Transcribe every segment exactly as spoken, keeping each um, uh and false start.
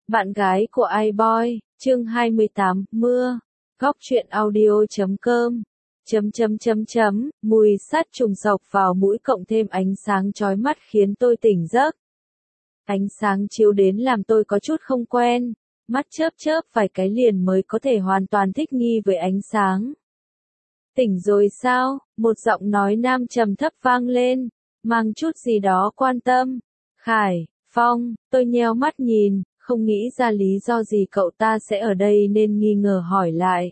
Bạn gái của iBoy, chương hai mươi tám, mưa. Góc truyện audio chấm com. Chấm chấm chấm chấm, mùi sát trùng sộc vào mũi cộng thêm ánh sáng chói mắt khiến tôi tỉnh giấc. Ánh sáng chiếu đến làm tôi có chút không quen, mắt chớp chớp vài cái liền mới có thể hoàn toàn thích nghi với ánh sáng. Tỉnh rồi sao? Một giọng nói nam trầm thấp vang lên, mang chút gì đó quan tâm. Khải, Phong, tôi nheo mắt nhìn, không nghĩ ra lý do gì cậu ta sẽ ở đây nên nghi ngờ hỏi lại.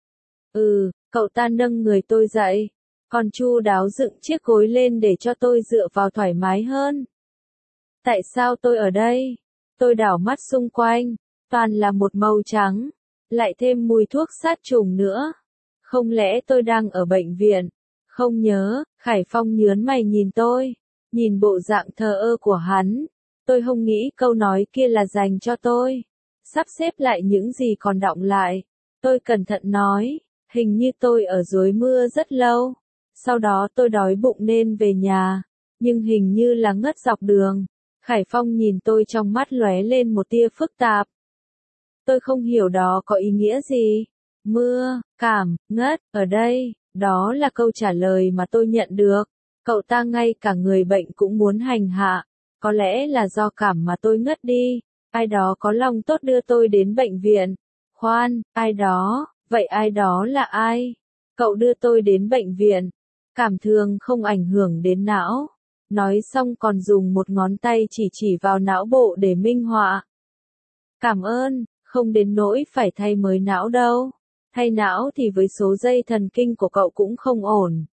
Ừ, cậu ta nâng người tôi dậy, còn chu đáo dựng chiếc gối lên để cho tôi dựa vào thoải mái hơn. Tại sao tôi ở đây? Tôi đảo mắt xung quanh, toàn là một màu trắng, lại thêm mùi thuốc sát trùng nữa. Không lẽ tôi đang ở bệnh viện? Không nhớ, Khải Phong nhớn mày nhìn tôi, nhìn bộ dạng thờ ơ của hắn. Tôi không nghĩ câu nói kia là dành cho tôi. Sắp xếp lại những gì còn đọng lại. Tôi cẩn thận nói, hình như tôi ở dưới mưa rất lâu. Sau đó tôi đói bụng nên về nhà, nhưng hình như là ngất dọc đường. Khải Phong nhìn tôi trong mắt lóe lên một tia phức tạp. Tôi không hiểu đó có ý nghĩa gì. Mưa, cảm, ngất, ở đây, đó là câu trả lời mà tôi nhận được. Cậu ta ngay cả người bệnh cũng muốn hành hạ. Có lẽ là do cảm mà tôi ngất đi, ai đó có lòng tốt đưa tôi đến bệnh viện. Khoan, ai đó, vậy ai đó là ai? Cậu đưa tôi đến bệnh viện, cảm thường không ảnh hưởng đến não. Nói xong còn dùng một ngón tay chỉ chỉ vào não bộ để minh họa. Cảm ơn, không đến nỗi phải thay mới não đâu. Thay não thì với số dây thần kinh của cậu cũng không ổn.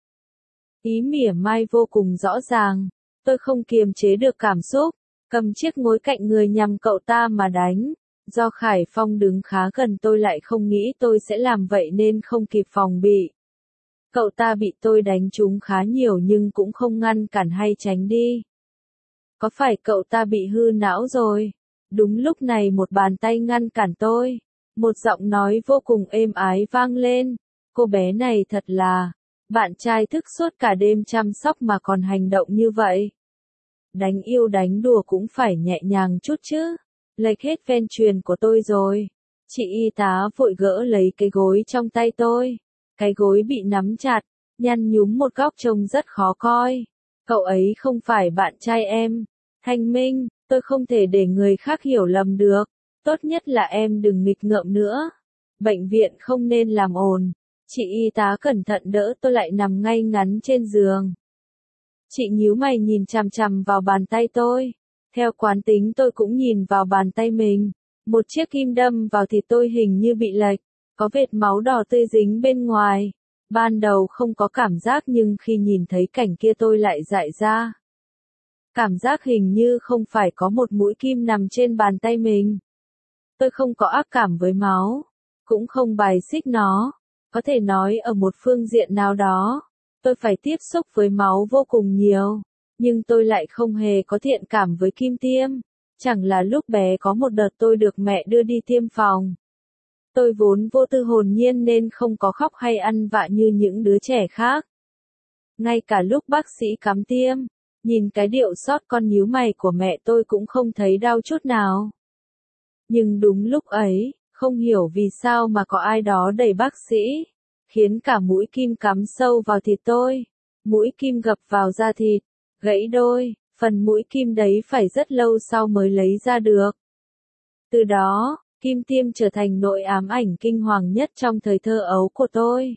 Ý mỉa mai vô cùng rõ ràng. Tôi không kiềm chế được cảm xúc, cầm chiếc gối cạnh người nhằm cậu ta mà đánh. Do Khải Phong đứng khá gần tôi lại không nghĩ tôi sẽ làm vậy nên không kịp phòng bị. Cậu ta bị tôi đánh trúng khá nhiều nhưng cũng không ngăn cản hay tránh đi. Có phải cậu ta bị hư não rồi? Đúng lúc này một bàn tay ngăn cản tôi. Một giọng nói vô cùng êm ái vang lên. Cô bé này thật là... Bạn trai thức suốt cả đêm chăm sóc mà còn hành động như vậy. Đánh yêu đánh đùa cũng phải nhẹ nhàng chút chứ. Lệch hết ven truyền của tôi rồi. Chị y tá vội gỡ lấy cái gối trong tay tôi. Cái gối bị nắm chặt, nhăn nhúm một góc trông rất khó coi. Cậu ấy không phải bạn trai em. Thanh Minh, tôi không thể để người khác hiểu lầm được. Tốt nhất là em đừng nghịch ngợm nữa. Bệnh viện không nên làm ồn. Chị y tá cẩn thận đỡ tôi lại nằm ngay ngắn trên giường. Chị nhíu mày nhìn chằm chằm vào bàn tay tôi. Theo quán tính tôi cũng nhìn vào bàn tay mình. Một chiếc kim đâm vào thịt tôi hình như bị lệch. Có vệt máu đỏ tươi dính bên ngoài. Ban đầu không có cảm giác nhưng khi nhìn thấy cảnh kia tôi lại dại ra. Cảm giác hình như không phải có một mũi kim nằm trên bàn tay mình. Tôi không có ác cảm với máu. Cũng không bài xích nó. Có thể nói ở một phương diện nào đó, tôi phải tiếp xúc với máu vô cùng nhiều, nhưng tôi lại không hề có thiện cảm với kim tiêm. Chẳng là lúc bé có một đợt tôi được mẹ đưa đi tiêm phòng. Tôi vốn vô tư hồn nhiên nên không có khóc hay ăn vạ như những đứa trẻ khác. Ngay cả lúc bác sĩ cắm tiêm, nhìn cái điệu xót con nhíu mày của mẹ tôi cũng không thấy đau chút nào. Nhưng đúng lúc ấy, không hiểu vì sao mà có ai đó đẩy bác sĩ, khiến cả mũi kim cắm sâu vào thịt tôi. Mũi kim gập vào da thịt, gãy đôi, phần mũi kim đấy phải rất lâu sau mới lấy ra được. Từ đó, kim tiêm trở thành nỗi ám ảnh kinh hoàng nhất trong thời thơ ấu của tôi.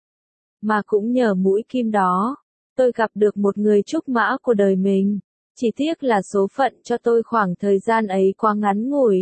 Mà cũng nhờ mũi kim đó, tôi gặp được một người trúc mã của đời mình. Chỉ tiếc là số phận cho tôi khoảng thời gian ấy quá ngắn ngủi.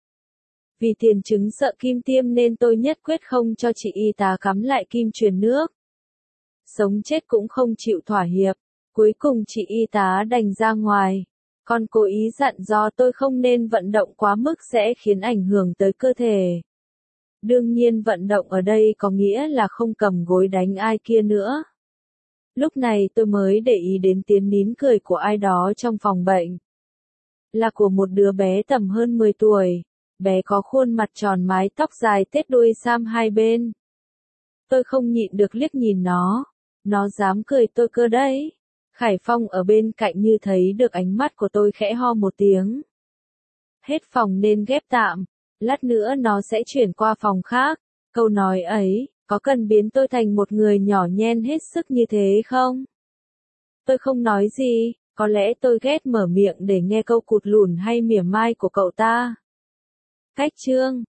Vì tiền chứng sợ kim tiêm nên tôi nhất quyết không cho chị y tá cắm lại kim truyền nước. Sống chết cũng không chịu thỏa hiệp. Cuối cùng chị y tá đành ra ngoài. Còn cố ý dặn dò tôi không nên vận động quá mức sẽ khiến ảnh hưởng tới cơ thể. Đương nhiên vận động ở đây có nghĩa là không cầm gối đánh ai kia nữa. Lúc này tôi mới để ý đến tiếng nín cười của ai đó trong phòng bệnh. Là của một đứa bé tầm hơn mười tuổi. Bé có khuôn mặt tròn mái tóc dài tết đuôi sam hai bên. Tôi không nhịn được liếc nhìn nó. Nó dám cười tôi cơ đấy. Khải Phong ở bên cạnh như thấy được ánh mắt của tôi khẽ ho một tiếng. hết phòng nên ghép tạm, lát nữa nó sẽ chuyển qua phòng khác. Câu nói ấy, có cần biến tôi thành một người nhỏ nhen hết sức như thế không? Tôi không nói gì, có lẽ tôi ghét mở miệng để nghe câu cụt lủn hay mỉa mai của cậu ta. Cách chương